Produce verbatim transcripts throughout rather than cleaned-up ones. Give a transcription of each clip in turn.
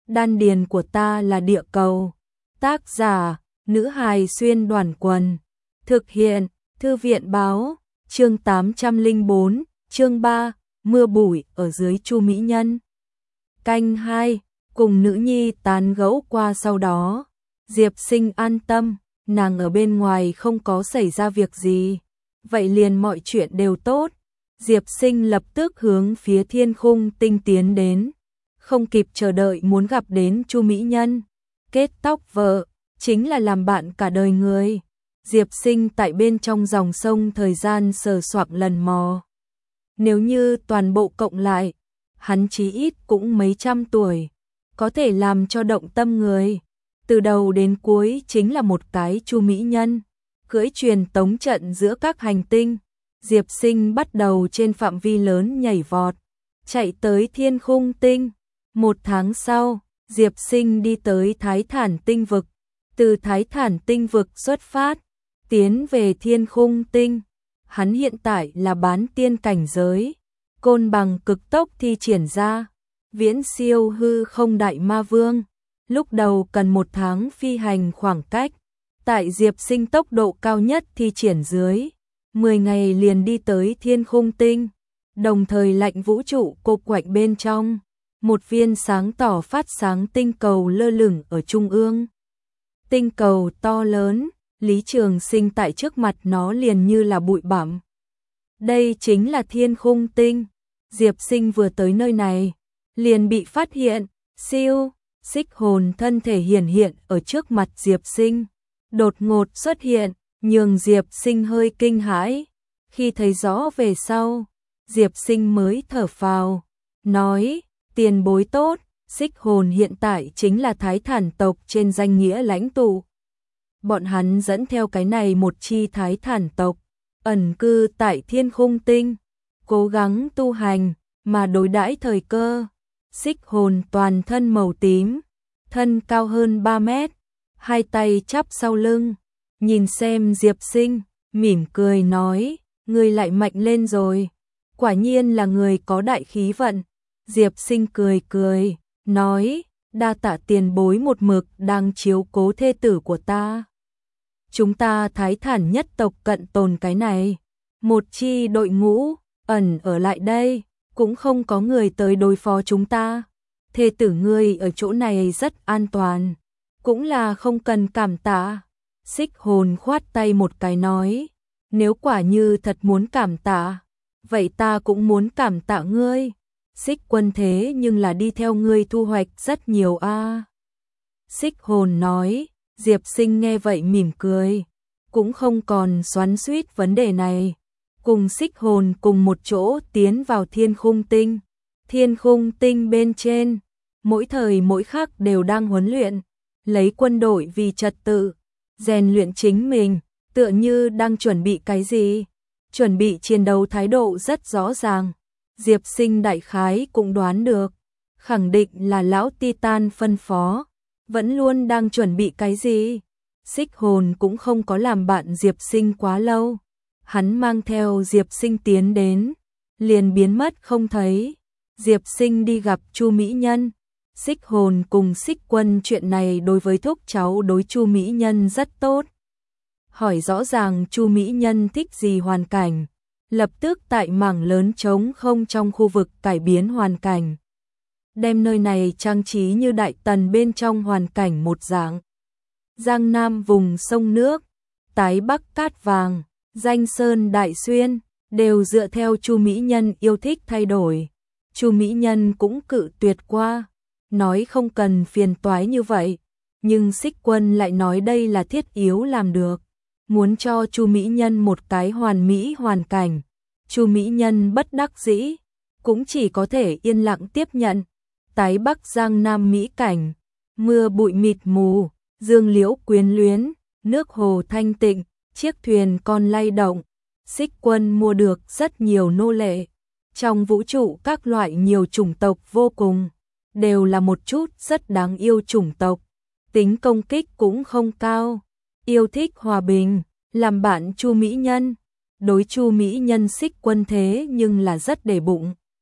Đan điền của ta là địa cầu. Tác giả, nữ hài xuyên đoàn quần. Thực hiện, thư viện báo, chương tám trăm lẻ bốn, chương ba, mưa bụi ở dưới Chu Mỹ Nhân. Canh hai, cùng nữ nhi tán gẫu qua sau đó. Diệp Sinh an tâm, nàng ở bên ngoài không có xảy ra việc gì. Vậy liền mọi chuyện đều tốt. Diệp Sinh lập tức hướng phía Thiên Khung Tinh tiến đến. Không kịp chờ đợi muốn gặp đến Chu Mỹ Nhân. Kết tóc vợ, chính là làm bạn cả đời người. Diệp Sinh tại bên trong dòng sông thời gian sờ soạng lần mò. Nếu như toàn bộ cộng lại, hắn chí ít cũng mấy trăm tuổi. Có thể làm cho động tâm người. Từ đầu đến cuối chính là một cái Chu Mỹ Nhân. Cưỡi truyền tống trận giữa các hành tinh. Diệp Sinh bắt đầu trên phạm vi lớn nhảy vọt. Chạy tới Thiên Khung Tinh. Một tháng sau, Diệp Sinh đi tới Thái Thản Tinh Vực. Từ Thái Thản Tinh Vực xuất phát, tiến về Thiên Khung Tinh. Hắn hiện tại là bán tiên cảnh giới. Côn bằng cực tốc thi triển ra. Viễn siêu hư không đại ma vương. Lúc đầu cần một tháng phi hành khoảng cách. Tại Diệp Sinh tốc độ cao nhất thi triển dưới. mười ngày liền đi tới Thiên Khung Tinh. Đồng thời lạnh vũ trụ cộp quạnh bên trong. Một viên sáng tỏ phát sáng tinh cầu lơ lửng ở trung ương. Tinh cầu to lớn, Lý Trường Sinh tại trước mặt nó liền như là bụi bặm. Đây chính là Thiên Khung Tinh. Diệp Sinh vừa tới nơi này, liền bị phát hiện, siêu, xích hồn thân thể hiển hiện ở trước mặt Diệp Sinh. Đột ngột xuất hiện, nhường Diệp Sinh hơi kinh hãi. Khi thấy rõ về sau, Diệp Sinh mới thở phào, nói, tiền bối tốt, xích hồn hiện tại chính là Thái Thản tộc trên danh nghĩa lãnh tụ. Bọn hắn dẫn theo cái này một chi Thái Thản tộc, ẩn cư tại Thiên Khung Tinh, cố gắng tu hành, mà đối đãi thời cơ. Xích hồn toàn thân màu tím, thân cao hơn ba mét, hai tay chắp sau lưng, nhìn xem Diệp Sinh, mỉm cười nói, ngươi lại mạnh lên rồi, quả nhiên là người có đại khí vận. Diệp Sinh cười cười, nói, đa tạ tiền bối một mực đang chiếu cố thê tử của ta. Chúng ta Thái Thản nhất tộc cận tồn cái này, một chi đội ngũ, ẩn ở lại đây, cũng không có người tới đối phó chúng ta. Thê tử ngươi ở chỗ này rất an toàn, cũng là không cần cảm tạ. Xích hồn khoát tay một cái nói, nếu quả như thật muốn cảm tạ, vậy ta cũng muốn cảm tạ ngươi. Xích quân thế nhưng là đi theo ngươi thu hoạch rất nhiều a. À. Xích hồn nói, Diệp Sinh nghe vậy mỉm cười, cũng không còn xoắn xuýt vấn đề này. Cùng xích hồn cùng một chỗ tiến vào Thiên Khung Tinh. Thiên Khung Tinh bên trên, mỗi thời mỗi khắc đều đang huấn luyện, lấy quân đội vì trật tự, rèn luyện chính mình, tựa như đang chuẩn bị cái gì. Chuẩn bị chiến đấu thái độ rất rõ ràng. Diệp Sinh đại khái cũng đoán được, khẳng định là lão Titan phân phó, vẫn luôn đang chuẩn bị cái gì. Xích hồn cũng không có làm bạn Diệp Sinh quá lâu, hắn mang theo Diệp Sinh tiến đến, liền biến mất không thấy. Diệp Sinh đi gặp Chu Mỹ Nhân, xích hồn cùng xích quân chuyện này đối với thúc cháu đối Chu Mỹ Nhân rất tốt. Hỏi rõ ràng Chu Mỹ Nhân thích gì hoàn cảnh. Lập tức tại mảng lớn trống không trong khu vực cải biến hoàn cảnh. Đem nơi này trang trí như Đại Tần bên trong hoàn cảnh một dạng. Giang Nam vùng sông nước, Tái Bắc cát vàng, Danh Sơn Đại Xuyên, đều dựa theo Chu Mỹ Nhân yêu thích thay đổi. Chu Mỹ Nhân cũng cự tuyệt qua, nói không cần phiền toái như vậy. Nhưng xích quân lại nói đây là thiết yếu làm được. Muốn cho Chu Mỹ Nhân một cái hoàn mỹ hoàn cảnh. Chu Mỹ Nhân bất đắc dĩ, cũng chỉ có thể yên lặng tiếp nhận. Tái Bắc Giang Nam mỹ cảnh, mưa bụi mịt mù, dương liễu quyến luyến, nước hồ thanh tịnh, chiếc thuyền con lay động. Xích quân mua được rất nhiều nô lệ. Trong vũ trụ các loại nhiều chủng tộc vô cùng, đều là một chút rất đáng yêu chủng tộc. Tính công kích cũng không cao, yêu thích hòa bình, làm bạn Chu Mỹ Nhân. Đối Chu Mỹ Nhân xích quân thế nhưng là rất để bụng.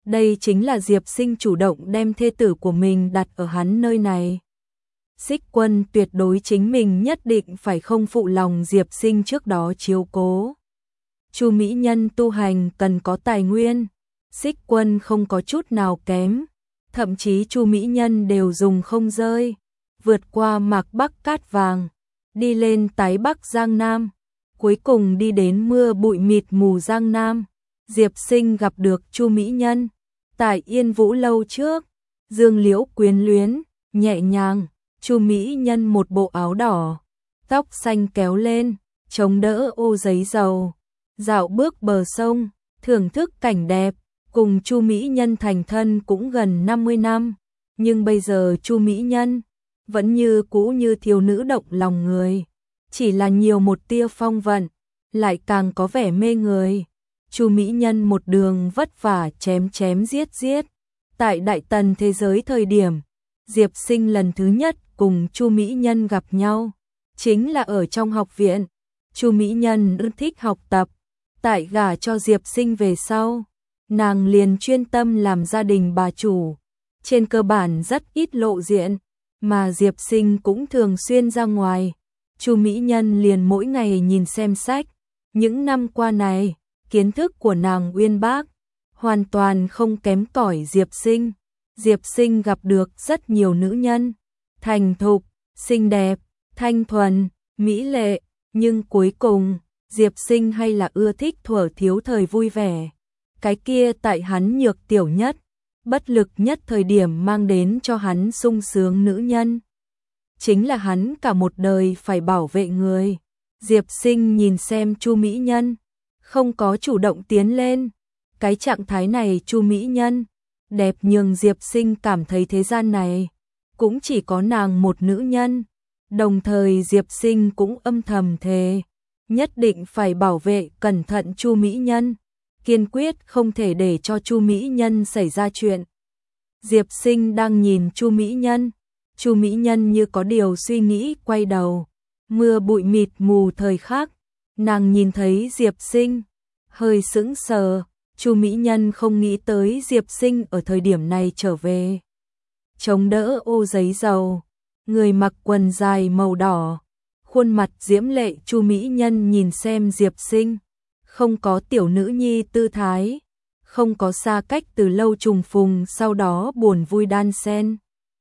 Đây chính là Diệp Sinh chủ động đem thê tử của mình đặt ở hắn nơi này. Xích Quân tuyệt đối chính mình nhất định phải không phụ lòng Diệp Sinh trước đó chiếu cố. Chu mỹ nhân tu hành cần có tài nguyên, Xích Quân không có chút nào kém, thậm chí Chu mỹ nhân đều dùng không rơi, vượt qua mạc bắc cát vàng, đi lên tái bắc Giang Nam, cuối cùng đi đến mưa bụi mịt mù Giang Nam. Diệp Sinh gặp được Chu mỹ nhân tại Yên Vũ lâu trước, dương liễu quyến luyến, nhẹ nhàng. Chu mỹ nhân một bộ áo đỏ, tóc xanh kéo lên, chống đỡ ô giấy dầu, dạo bước bờ sông, thưởng thức cảnh đẹp, cùng Chu mỹ nhân thành thân cũng gần năm mươi năm, nhưng bây giờ Chu mỹ nhân vẫn như cũ như thiếu nữ động lòng người, chỉ là nhiều một tia phong vận, lại càng có vẻ mê người. Chu mỹ nhân một đường vất vả chém chém giết giết, tại Đại Tần thế giới thời điểm, Diệp Sinh lần thứ nhất cùng Chu mỹ nhân gặp nhau, chính là ở trong học viện. Chu mỹ nhân rất thích học tập, tại gả cho Diệp Sinh về sau, nàng liền chuyên tâm làm gia đình bà chủ, trên cơ bản rất ít lộ diện, mà Diệp Sinh cũng thường xuyên ra ngoài. Chu mỹ nhân liền mỗi ngày nhìn xem sách, những năm qua này, kiến thức của nàng uyên bác, hoàn toàn không kém cỏi Diệp Sinh. Diệp Sinh gặp được rất nhiều nữ nhân, thành thục, xinh đẹp, thanh thuần, mỹ lệ, nhưng cuối cùng, Diệp Sinh hay là ưa thích thuở thiếu thời vui vẻ. Cái kia tại hắn nhược tiểu nhất, bất lực nhất thời điểm mang đến cho hắn sung sướng nữ nhân. Chính là hắn cả một đời phải bảo vệ người. Diệp Sinh nhìn xem Chu mỹ nhân, không có chủ động tiến lên. Cái trạng thái này Chu mỹ nhân đẹp nhường Diệp Sinh cảm thấy thế gian này cũng chỉ có nàng một nữ nhân. Đồng thời Diệp Sinh cũng âm thầm thề, nhất định phải bảo vệ cẩn thận Chu mỹ nhân, kiên quyết không thể để cho Chu mỹ nhân xảy ra chuyện. Diệp Sinh đang nhìn Chu mỹ nhân, Chu mỹ nhân như có điều suy nghĩ quay đầu, mưa bụi mịt mù thời khắc, nàng nhìn thấy Diệp Sinh, hơi sững sờ. Chu mỹ nhân không nghĩ tới Diệp Sinh ở thời điểm này trở về. Chống đỡ ô giấy dầu, người mặc quần dài màu đỏ, khuôn mặt diễm lệ. Chu mỹ nhân nhìn xem Diệp Sinh, không có tiểu nữ nhi tư thái, không có xa cách từ lâu trùng phùng sau đó buồn vui đan xen,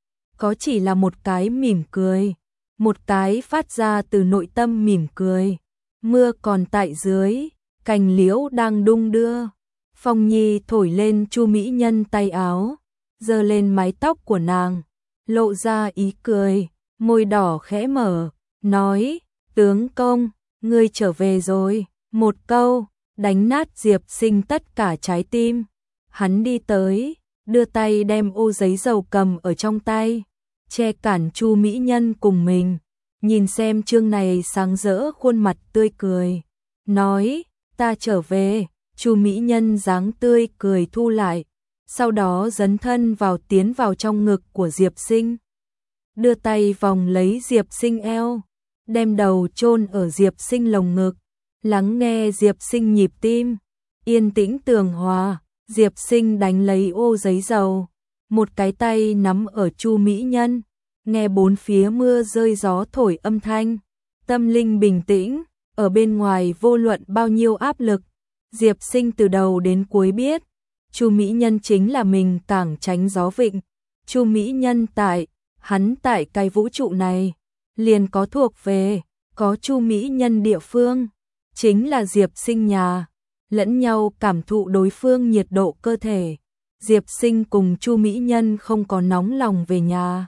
có chỉ là một cái mỉm cười, một cái phát ra từ nội tâm mỉm cười. Mưa còn tại dưới, cành liễu đang đung đưa, phong nhi thổi lên Chu mỹ nhân tay áo, giơ lên mái tóc của nàng, lộ ra ý cười, môi đỏ khẽ mở, nói: tướng công, ngươi trở về rồi. Một câu đánh nát Diệp Sinh tất cả trái tim. Hắn đi tới, đưa tay đem ô giấy dầu cầm ở trong tay, che cản Chu mỹ nhân cùng mình, nhìn xem chương này sáng rỡ khuôn mặt tươi cười, nói: ta trở về. Chu mỹ nhân dáng tươi cười thu lại, sau đó dấn thân vào tiến vào trong ngực của Diệp Sinh, đưa tay vòng lấy Diệp Sinh eo, đem đầu chôn ở Diệp Sinh lồng ngực, lắng nghe Diệp Sinh nhịp tim, yên tĩnh tường hòa. Diệp Sinh đánh lấy ô giấy dầu, một cái tay nắm ở Chu mỹ nhân, nghe bốn phía mưa rơi gió thổi âm thanh, tâm linh bình tĩnh. Ở bên ngoài vô luận bao nhiêu áp lực, Diệp Sinh từ đầu đến cuối biết, Chu mỹ nhân chính là mình cảng tránh gió vịnh. Chu mỹ nhân tại, hắn tại cái vũ trụ này, liền có thuộc về, có Chu mỹ nhân địa phương, chính là Diệp Sinh nhà, lẫn nhau cảm thụ đối phương nhiệt độ cơ thể. Diệp Sinh cùng Chu mỹ nhân không có nóng lòng về nhà,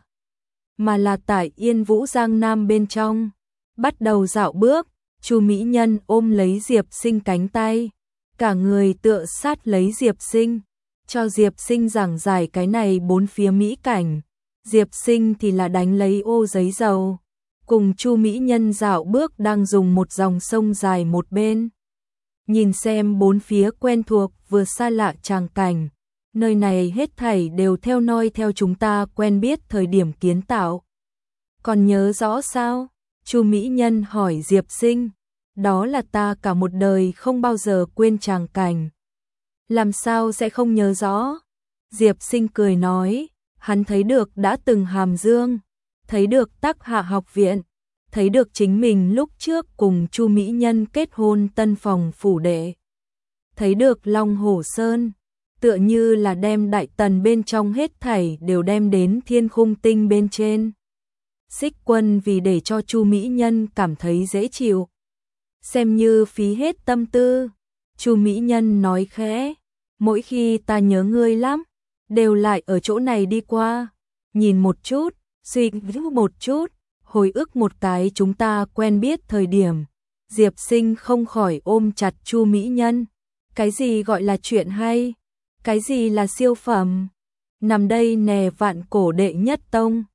mà là tại Yên Vũ Giang Nam bên trong, bắt đầu dạo bước. Chu mỹ nhân ôm lấy Diệp Sinh cánh tay, cả người tựa sát lấy Diệp Sinh, cho Diệp Sinh giảng giải cái này bốn phía mỹ cảnh. Diệp Sinh thì là đánh lấy ô giấy dầu, cùng Chu mỹ nhân dạo bước đang dùng một dòng sông dài một bên, nhìn xem bốn phía quen thuộc vừa xa lạ tràng cảnh. Nơi này hết thảy đều theo noi theo chúng ta quen biết thời điểm kiến tạo. Còn nhớ rõ sao? Chu mỹ nhân hỏi Diệp Sinh. Đó là ta cả một đời không bao giờ quên tràng cảnh. Làm sao sẽ không nhớ rõ? Diệp Sinh cười nói, hắn thấy được đã từng Hàm Dương, thấy được Tắc Hạ học viện, thấy được chính mình lúc trước cùng Chu Mỹ Nhân kết hôn tân phòng phủ đệ, thấy được Long Hổ Sơn, tựa như là đem Đại Tần bên trong hết thảy đều đem đến Thiên Khung Tinh bên trên. Xích Quân vì để cho Chu Mỹ Nhân cảm thấy dễ chịu, xem như phí hết tâm tư. Chu Mỹ Nhân nói khẽ, mỗi khi ta nhớ ngươi lắm, đều lại ở chỗ này đi qua, nhìn một chút, suy nghĩ một chút, hồi ức một cái chúng ta quen biết thời điểm. Diệp Sinh không khỏi ôm chặt Chu Mỹ Nhân. Cái gì gọi là chuyện hay? Cái gì là siêu phẩm? Nằm đây nè vạn cổ đệ nhất tông.